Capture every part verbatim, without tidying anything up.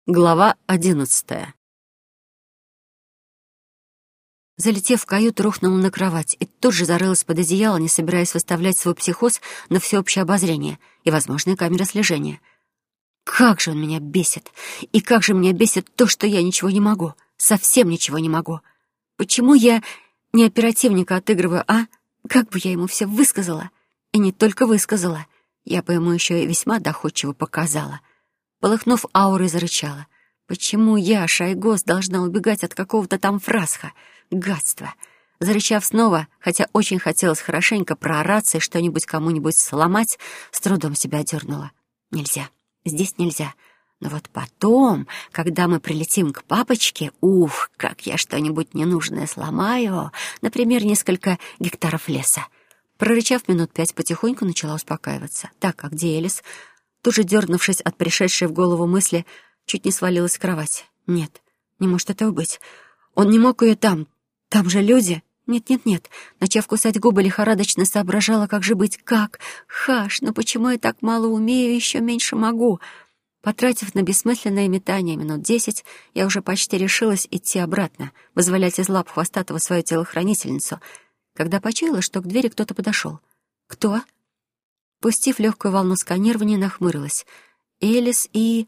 Глава одиннадцатая. Залетев в каюту, рухнула на кровать и тут же зарылась под одеяло, не собираясь выставлять свой психоз на всеобщее обозрение и возможные камеры слежения. Как же он меня бесит! И как же меня бесит то, что я ничего не могу. Совсем ничего не могу. Почему я не оперативника отыгрываю, а? Как бы я ему все высказала? И не только высказала. Я бы ему еще и весьма доходчиво показала. Полыхнув аурой, зарычала. Почему я, Шайгос, должна убегать от какого-то там фрасха? Гадство! Зарычав снова, хотя очень хотелось хорошенько проораться и что-нибудь кому-нибудь сломать, с трудом себя одернула. Нельзя. Здесь нельзя. Но вот потом, когда мы прилетим к папочке, ух, как я что-нибудь ненужное сломаю, например, несколько гектаров леса. Прорычав минут пять, потихоньку начала успокаиваться. Так, а где Элис? Тут же, дернувшись от пришедшей в голову мысли, чуть не свалилась с кровати. Нет, не может этого быть. Он не мог ее там. Там же люди. Нет-нет-нет. Начав кусать губы, лихорадочно соображала, как же быть. Как? Хаш, ну почему я так мало умею и еще меньше могу? Потратив на бессмысленное метание минут десять, я уже почти решилась идти обратно, вызволять из лап хвостатого свою телохранительницу, когда почуяла, что к двери кто-то подошел. Кто? Пустив легкую волну сканирования, нахмурилась. Элис и...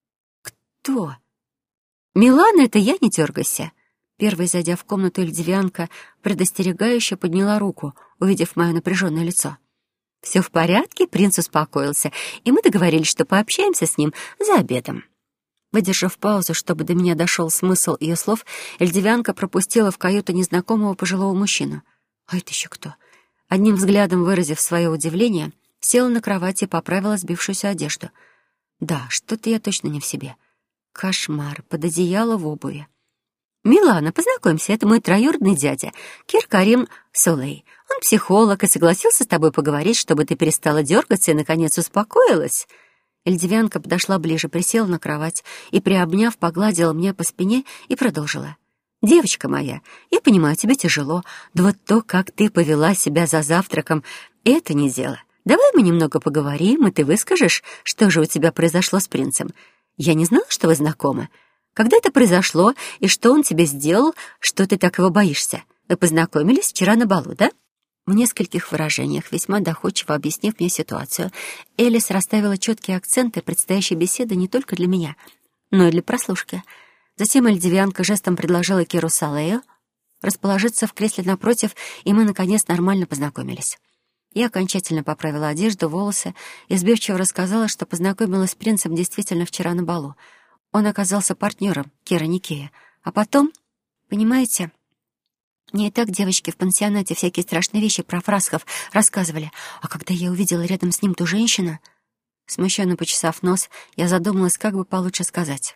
Кто? «Милана, это я, не дергайся!» Первой, зайдя в комнату, льдивянка предостерегающе подняла руку, увидев мое напряженное лицо. «Все в порядке?» — принц успокоился, и мы договорились, что пообщаемся с ним за обедом. Выдержав паузу, чтобы до меня дошел смысл ее слов, льдивянка пропустила в каюту незнакомого пожилого мужчину. А это еще кто? Одним взглядом выразив свое удивление, села на кровати и поправила сбившуюся одежду. Да, что-то я точно не в себе. Кошмар, под одеяло в обуви. «Милана, познакомься, это мой троюродный дядя, Кир Карим Солей. Он психолог и согласился с тобой поговорить, чтобы ты перестала дергаться и, наконец, успокоилась». Эльдивянка подошла ближе, присела на кровать и, приобняв, погладила меня по спине и продолжила. «Девочка моя, я понимаю, тебе тяжело, да вот то, как ты повела себя за завтраком, это не дело. Давай мы немного поговорим, и ты выскажешь, что же у тебя произошло с принцем. Я не знала, что вы знакомы. Когда это произошло, и что он тебе сделал, что ты так его боишься? Вы познакомились вчера на балу, да?» В нескольких выражениях, весьма доходчиво объяснив мне ситуацию, Элис расставила четкие акценты предстоящей беседы не только для меня, но и для прослушки. Затем эльдивянка жестом предложила Киру Салею расположиться в кресле напротив, и мы, наконец, нормально познакомились. Я окончательно поправила одежду, волосы и сбивчиво рассказала, что познакомилась с принцем действительно вчера на балу. Он оказался партнером Кира Никея. А потом, понимаете, мне и так девочки в пансионате всякие страшные вещи про фрасхов рассказывали. А когда я увидела рядом с ним ту женщину... Смущенно почесав нос, я задумалась, как бы получше сказать.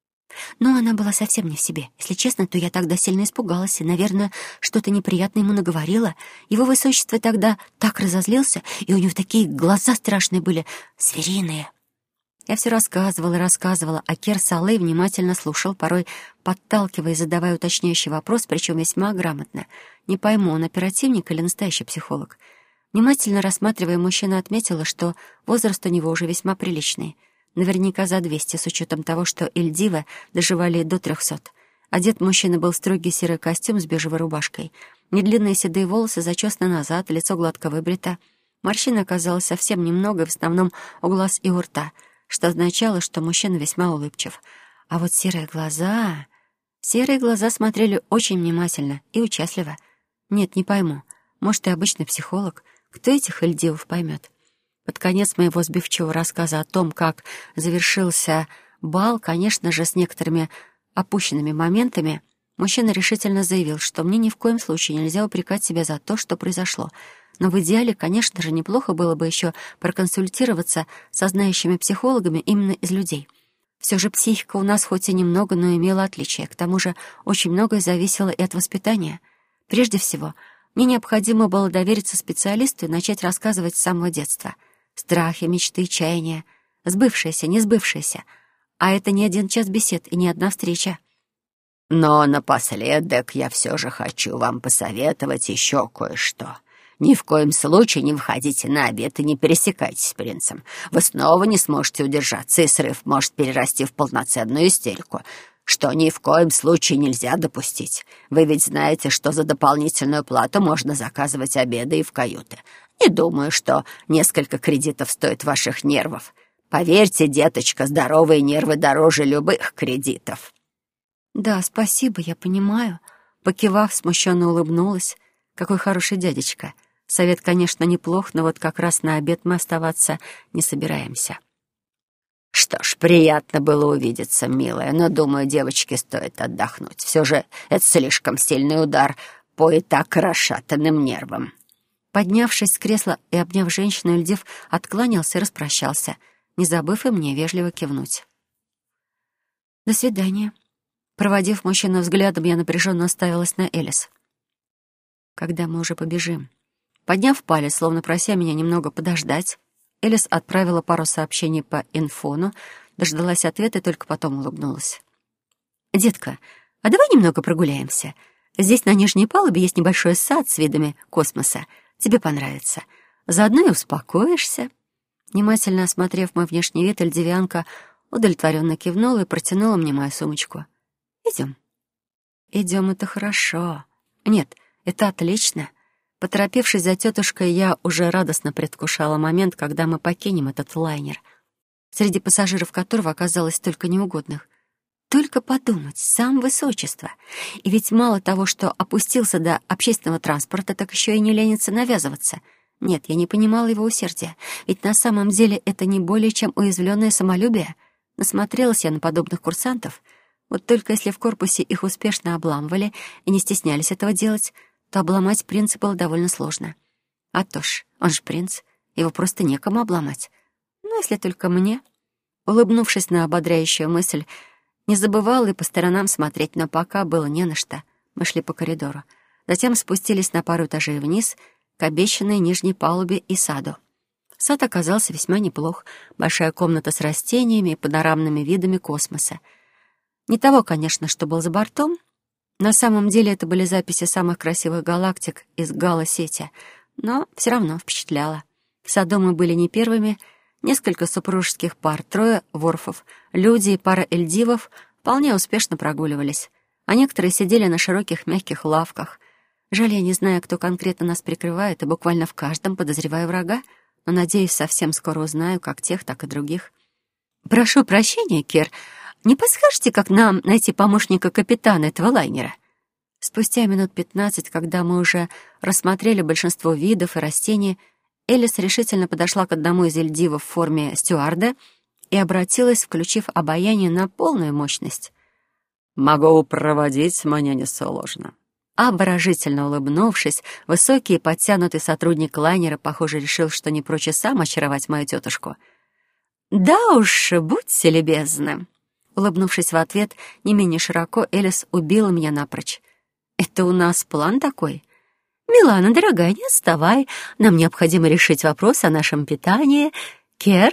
Но она была совсем не в себе. Если честно, то я тогда сильно испугалась и, наверное, что-то неприятное ему наговорила. Его высочество тогда так разозлился, и у него такие глаза страшные были, звериные. Я все рассказывала и рассказывала, а Кир Салей внимательно слушал, порой подталкивая и задавая уточняющий вопрос, причем весьма грамотно. Не пойму, он оперативник или настоящий психолог. Внимательно рассматривая мужчину, отметила, что возраст у него уже весьма приличный. Наверняка за двести, с учетом того, что Эльдивы доживали до трехсот. Одет мужчина был в строгий серый костюм с бежевой рубашкой. Недлинные седые волосы зачесаны назад, лицо гладко выбрито. Морщин оказалось совсем немного, в основном у глаз и у рта, что означало, что мужчина весьма улыбчив. А вот серые глаза... Серые глаза смотрели очень внимательно и участливо. Нет, не пойму. Может, и обычный психолог. Кто этих эльдивов поймет? Под конец моего сбивчивого рассказа о том, как завершился бал, конечно же, с некоторыми опущенными моментами, мужчина решительно заявил, что мне ни в коем случае нельзя упрекать себя за то, что произошло. Но в идеале, конечно же, неплохо было бы еще проконсультироваться со знающими психологами именно из людей. Все же психика у нас хоть и немного, но имела отличия. К тому же очень многое зависело и от воспитания. Прежде всего, мне необходимо было довериться специалисту и начать рассказывать с самого детства. Страхи, мечты, чаяния. Сбывшиеся, не сбывшиеся. А это не один час бесед и не одна встреча. Но напоследок я все же хочу вам посоветовать еще кое-что. Ни в коем случае не выходите на обед и не пересекайтесь с принцем. Вы снова не сможете удержаться, и срыв может перерасти в полноценную истерику, что ни в коем случае нельзя допустить. Вы ведь знаете, что за дополнительную плату можно заказывать обеды и в каюты. Не думаю, что несколько кредитов стоит ваших нервов. Поверьте, деточка, здоровые нервы дороже любых кредитов». «Да, спасибо, я понимаю». Покивав, смущенно улыбнулась. Какой хороший дядечка. Совет, конечно, неплох, но вот как раз на обед мы оставаться не собираемся. «Что ж, приятно было увидеться, милая, но, думаю, девочке стоит отдохнуть. Все же это слишком сильный удар по и так расшатанным нервам». Поднявшись с кресла и обняв женщину, Эльдив откланялся и распрощался, не забыв и мне вежливо кивнуть. «До свидания». Проводив мужчину взглядом, я напряженно уставилась на Элис. «Когда мы уже побежим?» Подняв палец, словно прося меня немного подождать, Элис отправила пару сообщений по инфону, дождалась ответа и только потом улыбнулась. «Детка, а давай немного прогуляемся? Здесь на нижней палубе есть небольшой сад с видами космоса. Тебе понравится. Заодно и успокоишься». Внимательно осмотрев мой внешний вид, эльдивианка удовлетворенно кивнула и протянула мне мою сумочку. «Идем». «Идем, это хорошо. Нет, это отлично». Поторопившись за тетушкой, я уже радостно предвкушала момент, когда мы покинем этот лайнер, среди пассажиров которого оказалось столько неугодных. Только подумать, сам высочество. И ведь мало того, что опустился до общественного транспорта, так еще и не ленится навязываться. Нет, я не понимала его усердия, ведь на самом деле это не более чем уязвленное самолюбие. Насмотрелась я на подобных курсантов. Вот только если в корпусе их успешно обламывали и не стеснялись этого делать, то обломать принца было довольно сложно. А то ж, он же принц, его просто некому обломать. Ну, если только мне. Улыбнувшись на ободряющую мысль, не забывала и по сторонам смотреть, но пока было не на что. Мы шли по коридору. Затем спустились на пару этажей вниз к обещанной нижней палубе и саду. Сад оказался весьма неплох. Большая комната с растениями и панорамными видами космоса. Не того, конечно, что был за бортом. На самом деле это были записи самых красивых галактик из гало-сети, но все равно впечатляло. В саду мы были не первыми. Несколько супружеских пар, трое ворфов, люди и пара эльдивов вполне успешно прогуливались, а некоторые сидели на широких мягких лавках. Жаль, я не знаю, кто конкретно нас прикрывает, и буквально в каждом подозреваю врага, но, надеюсь, совсем скоро узнаю как тех, так и других. «Прошу прощения, Кер, не подскажете, как нам найти помощника капитана этого лайнера?» Спустя минут пятнадцать, когда мы уже рассмотрели большинство видов и растений, Элис решительно подошла к одному из эльдивов в форме стюарда и обратилась, включив обаяние на полную мощность. «Могу проводить, мне несложно». Обворожительно улыбнувшись, высокий и подтянутый сотрудник лайнера, похоже, решил, что не прочь и сам очаровать мою тетушку. «Да уж, будьте любезны». Улыбнувшись в ответ, не менее широко, Элис убила меня напрочь. «Это у нас план такой?» «Милана, дорогая, не отставай. Нам необходимо решить вопрос о нашем питании. Кер?»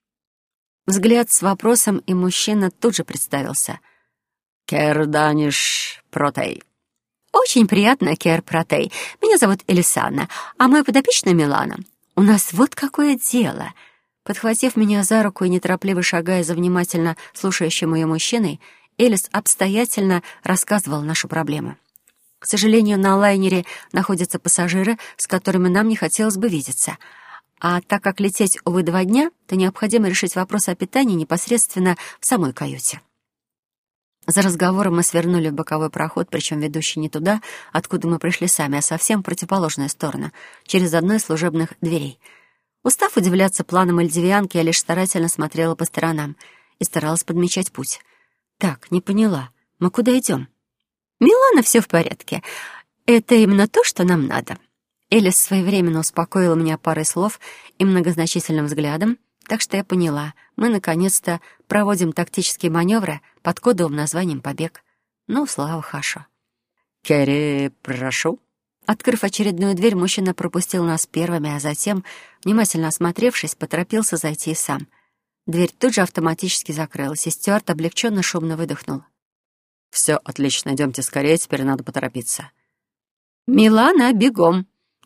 Взгляд с вопросом, и мужчина тут же представился. «Кер Даниш Протей». «Очень приятно, Кер Протей. Меня зовут Элисанна, а моя подопечная Милана. У нас вот какое дело». Подхватив меня за руку и неторопливо шагая за внимательно слушающим ее мужчиной, Элис обстоятельно рассказывал нашу проблему. К сожалению, на лайнере находятся пассажиры, с которыми нам не хотелось бы видеться. А так как лететь, увы, два дня, то необходимо решить вопрос о питании непосредственно в самой каюте. За разговором мы свернули в боковой проход, причем ведущий не туда, откуда мы пришли сами, а совсем в противоположную сторону, через одну из служебных дверей. Устав удивляться планам эльдивианки, я лишь старательно смотрела по сторонам и старалась подмечать путь. «Так, не поняла. Мы куда идем?» «Милана, все в порядке. Это именно то, что нам надо». Элис своевременно успокоила меня парой слов и многозначительным взглядом, так что я поняла, мы наконец-то проводим тактические маневры под кодовым названием «Побег». Ну, слава Хашу. «Керри, прошу». Открыв очередную дверь, мужчина пропустил нас первыми, а затем, внимательно осмотревшись, поторопился зайти и сам. Дверь тут же автоматически закрылась, и Стюарт облегченно шумно выдохнул. «Все отлично, идемте скорее, теперь надо поторопиться». «Милана, бегом!»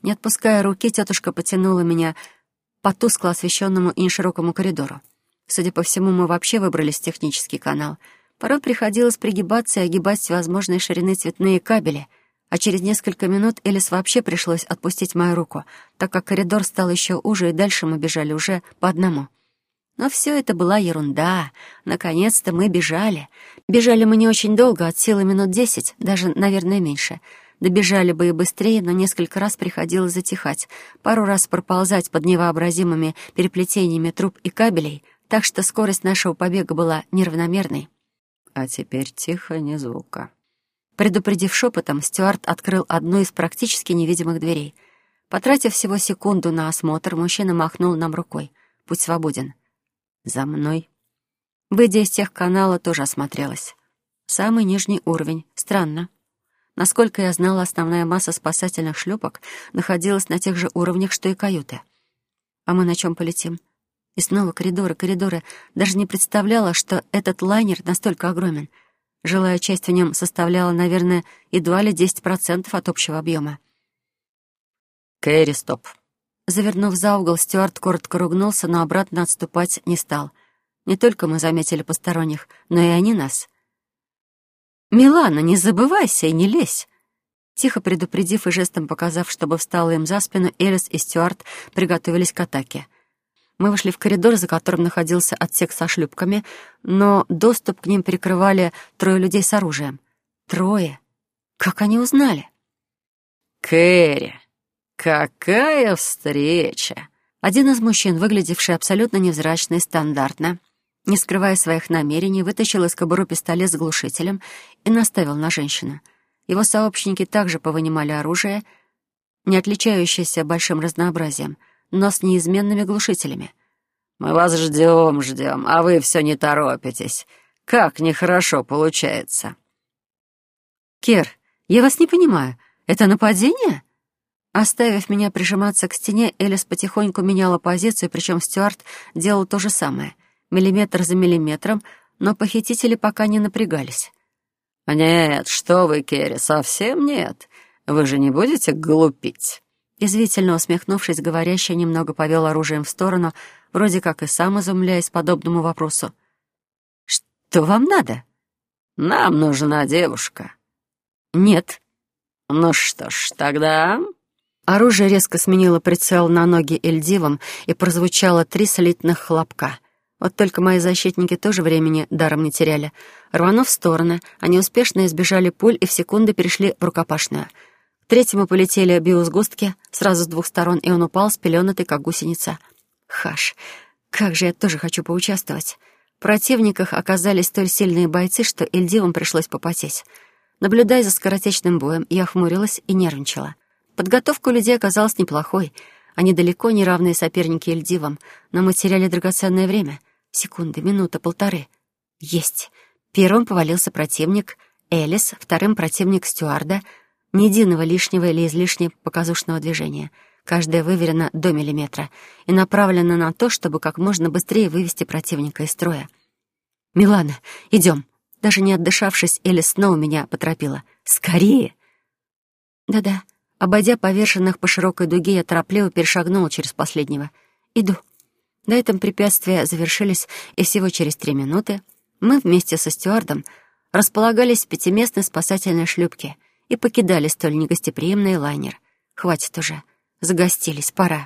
Не отпуская руки, тетушка потянула меня по тускло освещенному и неширокому коридору. Судя по всему, мы вообще выбрались в технический канал. Порой приходилось пригибаться и огибать всевозможные ширины цветные кабели, а через несколько минут Элис вообще пришлось отпустить мою руку, так как коридор стал еще уже, и дальше мы бежали уже по одному. Но все это была ерунда. Наконец-то мы бежали. Бежали мы не очень долго, от силы минут десять, даже, наверное, меньше. Добежали бы и быстрее, но несколько раз приходилось затихать, пару раз проползать под невообразимыми переплетениями труб и кабелей, так что скорость нашего побега была неравномерной. А теперь тихо, ни звука. Предупредив шепотом, Стюарт открыл одну из практически невидимых дверей. Потратив всего секунду на осмотр, мужчина махнул нам рукой. Путь свободен. «За мной». Выйдя из техканала, тоже осмотрелась. Самый нижний уровень. Странно. Насколько я знала, основная масса спасательных шлюпок находилась на тех же уровнях, что и каюты. А мы на чем полетим? И снова коридоры, коридоры. Даже не представляла, что этот лайнер настолько огромен. Жилая часть в нем составляла, наверное, едва ли десять процентов от общего объема. «Кэрри, стоп!» Завернув за угол, Стюарт коротко ругнулся, но обратно отступать не стал. Не только мы заметили посторонних, но и они нас. «Милана, не забывайся и не лезь!» Тихо предупредив и жестом показав, чтобы встала им за спину, Элис и Стюарт приготовились к атаке. Мы вышли в коридор, за которым находился отсек со шлюпками, но доступ к ним перекрывали трое людей с оружием. Трое? Как они узнали? «Кэрри, какая встреча!» Один из мужчин, выглядевший абсолютно невзрачно и стандартно, не скрывая своих намерений, вытащил из кобуры пистолет с глушителем и наставил на женщину. Его сообщники также повынимали оружие, не отличающееся большим разнообразием, но с неизменными глушителями. «Мы вас ждем, ждем, а вы все не торопитесь. Как нехорошо получается». «Кер, я вас не понимаю. Это нападение?» Оставив меня прижиматься к стене, Элис потихоньку меняла позицию, причем Стюарт делал то же самое, миллиметр за миллиметром, но похитители пока не напрягались. «Нет, что вы, Керри, совсем нет. Вы же не будете глупить?» Язвительно усмехнувшись, говорящий немного повел оружием в сторону, вроде как и сам изумляясь подобному вопросу. «Что вам надо?» «Нам нужна девушка». «Нет». «Ну что ж, тогда...» Оружие резко сменило прицел на ноги Эльдивом, и прозвучало три слитных хлопка. Вот только мои защитники тоже времени даром не теряли. Рванув в стороны, они успешно избежали пуль и в секунды перешли в рукопашную. К третьему полетели биосгустки сразу с двух сторон, и он упал, спеленатый, как гусеница. Хаш, как же я тоже хочу поучаствовать. В противниках оказались столь сильные бойцы, что Эльдивам пришлось попотеть. Наблюдая за скоротечным боем, я хмурилась и нервничала. Подготовка у людей оказалась неплохой. Они далеко не равные соперники Эльдивам, но мы теряли драгоценное время. Секунды, минута, полторы. Есть. Первым повалился противник Элис, вторым противник Стюарда. Ни единого лишнего или излишне показушного движения. Каждое выверено до миллиметра и направлено на то, чтобы как можно быстрее вывести противника из строя. «Милана, идем!» Даже не отдышавшись, Элис снова меня поторопила. «Скорее!» «Да-да». Обойдя поверженных по широкой дуге, я торопливо перешагнула через последнего. «Иду». На этом препятствия завершились, и всего через три минуты мы вместе со Стюардом располагались в пятиместной спасательной шлюпке и покидали столь негостеприимный лайнер. Хватит уже. Загостились, пора.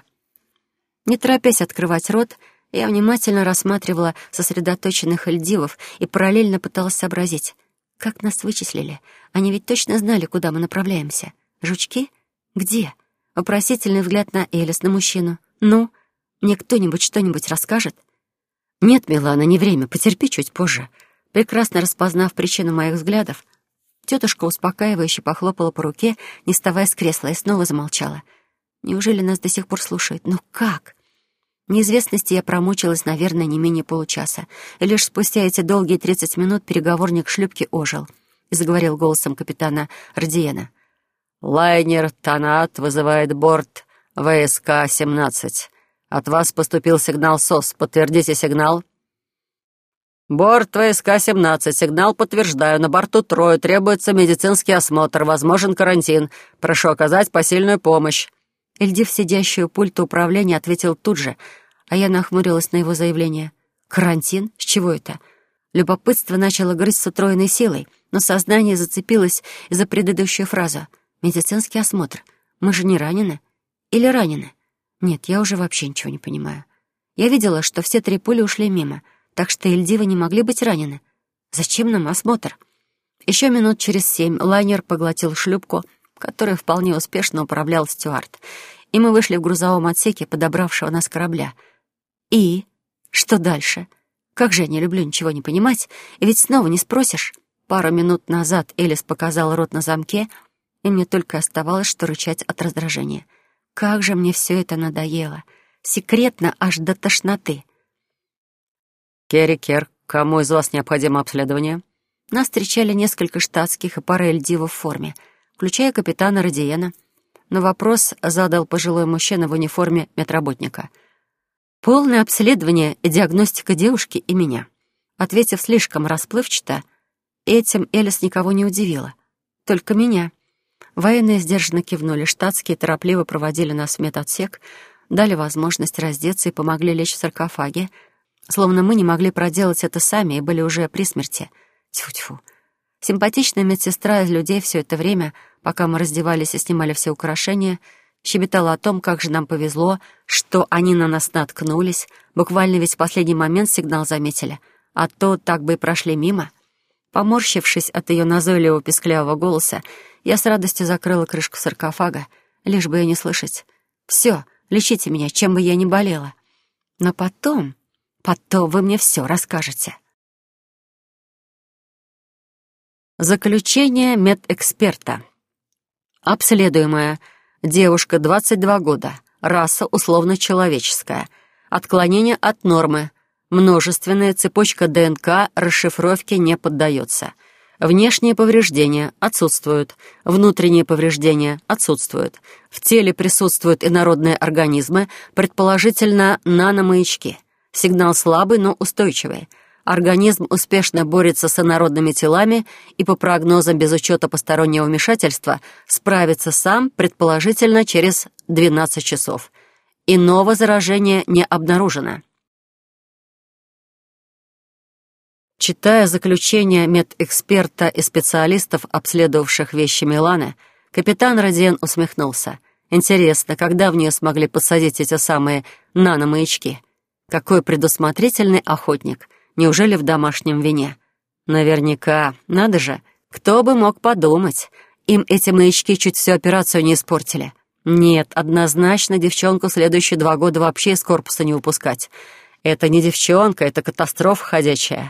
Не торопясь открывать рот, я внимательно рассматривала сосредоточенных эльдивов и параллельно пыталась сообразить, как нас вычислили. Они ведь точно знали, куда мы направляемся. Жучки? Где? Вопросительный взгляд на Элис, на мужчину. «Ну, мне кто-нибудь что-нибудь расскажет?» «Нет, Милана, не время, потерпи чуть позже». Прекрасно распознав причину моих взглядов, тетушка успокаивающе похлопала по руке, не вставая с кресла, и снова замолчала. Неужели нас до сих пор слушают? Ну как? В неизвестности я промучилась, наверное, не менее получаса, и лишь спустя эти долгие тридцать минут переговорник шлюпки ожил и заговорил голосом капитана Родиена. «Лайнер «Танат» вызывает борт ВСК семнадцать. От вас поступил сигнал СОС. Подтвердите сигнал». «Борт ВСК семнадцать. Сигнал подтверждаю. На борту трое. Требуется медицинский осмотр. Возможен карантин. Прошу оказать посильную помощь». Эльдив, сидящий у пульта управления, ответил тут же, а я нахмурилась на его заявление. «Карантин? С чего это?» Любопытство начало грызть с утроенной силой, но сознание зацепилось за предыдущую фразу. «Медицинский осмотр. Мы же не ранены? Или ранены?» Нет, я уже вообще ничего не понимаю. Я видела, что все три пули ушли мимо, так что Эльдивы не могли быть ранены. Зачем нам осмотр? Еще минут через семь лайнер поглотил шлюпку, которой вполне успешно управлял стюард, и мы вышли в грузовом отсеке подобравшего нас корабля. И? Что дальше? Как же я не люблю ничего не понимать, и ведь снова не спросишь. Пару минут назад Элис показал рот на замке, и мне только оставалось, что рычать от раздражения. Как же мне все это надоело. Секретно аж до тошноты. «Керри, Кер, кому из вас необходимо обследование?» Нас встречали несколько штатских и пара эльдивов в форме, включая капитана Родиена. Но вопрос задал пожилой мужчина в униформе медработника. «Полное обследование и диагностика девушки и меня». Ответив слишком расплывчато, этим Элис никого не удивила. Только меня. Военные сдержанно кивнули, штатские торопливо проводили нас в медотсек, дали возможность раздеться и помогли лечь в саркофаге, словно мы не могли проделать это сами и были уже при смерти. Тьфу-тьфу. Симпатичная медсестра из людей все это время, пока мы раздевались и снимали все украшения, щебетала о том, как же нам повезло, что они на нас наткнулись, буквально ведь в последний момент сигнал заметили, а то так бы и прошли мимо. Поморщившись от ее назойливого песклявого голоса, я с радостью закрыла крышку саркофага, лишь бы ее не слышать. «Все, лечите меня, чем бы я ни болела. Но потом, потом вы мне все расскажете». Заключение медэксперта. Обследуемая. Девушка, двадцать два года. Раса условно-человеческая. Отклонение от нормы. Множественная цепочка ДНК расшифровке не поддается. Внешние повреждения отсутствуют. Внутренние повреждения отсутствуют. В теле присутствуют инородные организмы, предположительно наномаячки. Сигнал слабый, но устойчивый. Организм успешно борется с инородными телами и, по прогнозам, без учета постороннего вмешательства, справится сам, предположительно, через двенадцать часов. Иного заражения не обнаружено. Читая заключение медэксперта и специалистов, обследовавших вещи Миланы, капитан Родиен усмехнулся. Интересно, когда в нее смогли посадить эти самые наномаячки? Какой предусмотрительный охотник! Неужели в домашнем вине? Наверняка. Надо же. Кто бы мог подумать. Им эти маячки чуть всю операцию не испортили. Нет, однозначно девчонку следующие два года вообще из корпуса не выпускать. Это не девчонка, это катастрофа ходячая.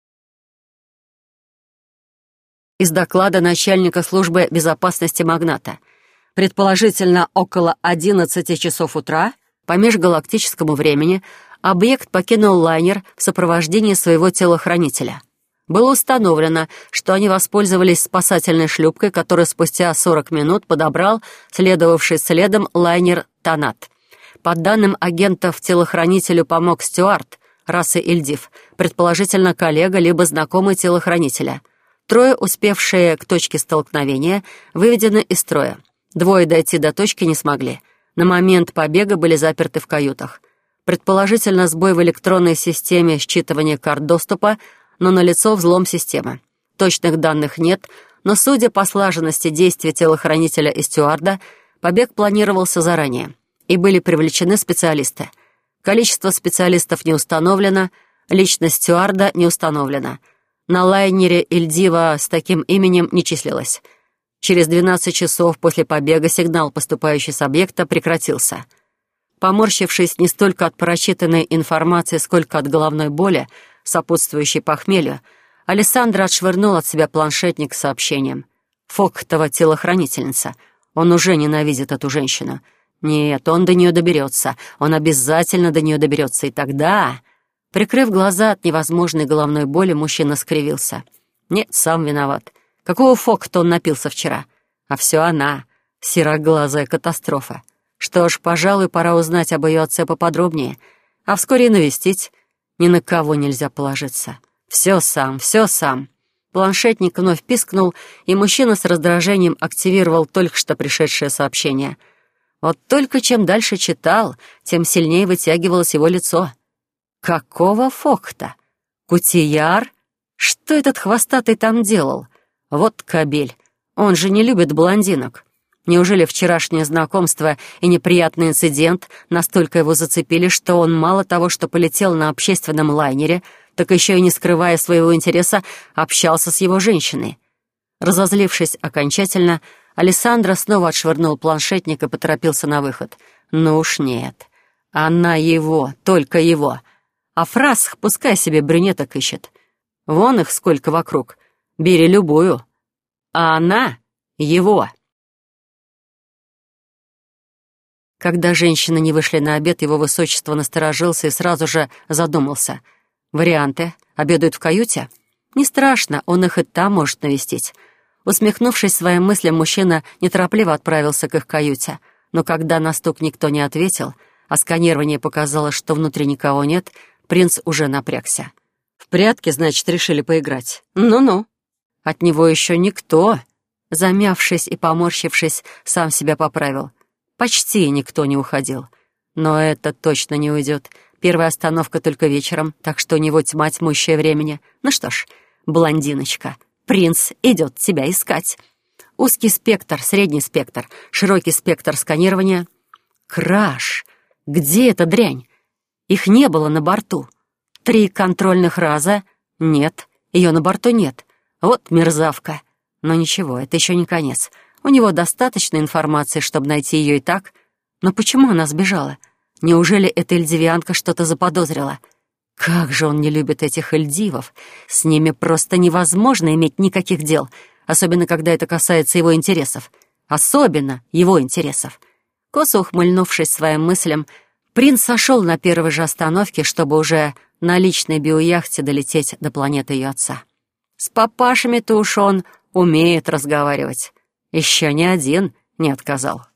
Из доклада начальника службы безопасности «Магната». Предположительно, около одиннадцати часов утра по межгалактическому времени объект покинул лайнер в сопровождении своего телохранителя. Было установлено, что они воспользовались спасательной шлюпкой, которую спустя сорок минут подобрал следовавший следом лайнер «Танат». По данным агентов, телохранителю помог стюард расы Эльдив, предположительно коллега либо знакомый телохранителя. Трое, успевшие к точке столкновения, выведены из строя. Двое дойти до точки не смогли. На момент побега были заперты в каютах. Предположительно, сбой в электронной системе считывания карт доступа, но налицо взлом системы. Точных данных нет, но, судя по слаженности действий телохранителя и стюарда, побег планировался заранее, и были привлечены специалисты. Количество специалистов не установлено, личность стюарда не установлена. На лайнере Эльдива с таким именем не числилось. Через двенадцать часов после побега сигнал, поступающий с объекта, прекратился. Поморщившись не столько от прочитанной информации, сколько от головной боли, сопутствующей похмелью, Алессандра отшвырнул от себя планшетник с сообщением. Фоктова телохранительница. Он уже ненавидит эту женщину. Нет, он до нее доберется. Он обязательно до нее доберется. И тогда... Прикрыв глаза от невозможной головной боли, мужчина скривился. Нет, сам виноват. Какого фокта он напился вчера? А все она, сероглазая катастрофа. Что ж, пожалуй, пора узнать об ее отце поподробнее, а вскоре и навестить. Ни на кого нельзя положиться. Все сам, все сам. Планшетник вновь пискнул, и мужчина с раздражением активировал только что пришедшее сообщение. Вот только чем дальше читал, тем сильнее вытягивалось его лицо. Какого фокта? Кутияр? Что этот хвостатый там делал? Вот кобель. Он же не любит блондинок. Неужели вчерашнее знакомство и неприятный инцидент настолько его зацепили, что он мало того, что полетел на общественном лайнере, так еще и, не скрывая своего интереса, общался с его женщиной? Разозлившись окончательно, Алессандро снова отшвырнул планшетник и поторопился на выход. Ну уж нет. Она его, только его. А фраз пускай себе брюнеток ищет. Вон их сколько вокруг. Бери любую. А она его. Когда женщины не вышли на обед, его высочество насторожился и сразу же задумался. Варианты. Обедают в каюте? Не страшно, он их и там может навестить. Усмехнувшись своим мыслям, мужчина неторопливо отправился к их каюте. Но когда на стук никто не ответил, а сканирование показало, что внутри никого нет, принц уже напрягся. В прятки, значит, решили поиграть. Ну-ну. От него еще никто, замявшись и поморщившись, сам себя поправил. Почти никто не уходил. Но это точно не уйдет. Первая остановка только вечером, так что у него тьма тьмущее времени. Ну что ж, блондиночка, принц идет тебя искать. Узкий спектр, средний спектр, широкий спектр сканирования. Краш! Где эта дрянь? Их не было на борту. Три контрольных раза? Нет, ее на борту нет. Вот мерзавка. Но ничего, это еще не конец. У него достаточно информации, чтобы найти ее и так. Но почему она сбежала? Неужели эта эльдивианка что-то заподозрила? Как же он не любит этих эльдивов. С ними просто невозможно иметь никаких дел, особенно когда это касается его интересов. Особенно его интересов. Косо ухмыльнувшись своим мыслям, принц сошел на первой же остановке, чтобы уже на личной биояхте долететь до планеты ее отца. С папашами-то уж он умеет разговаривать. Еще ни один не отказал.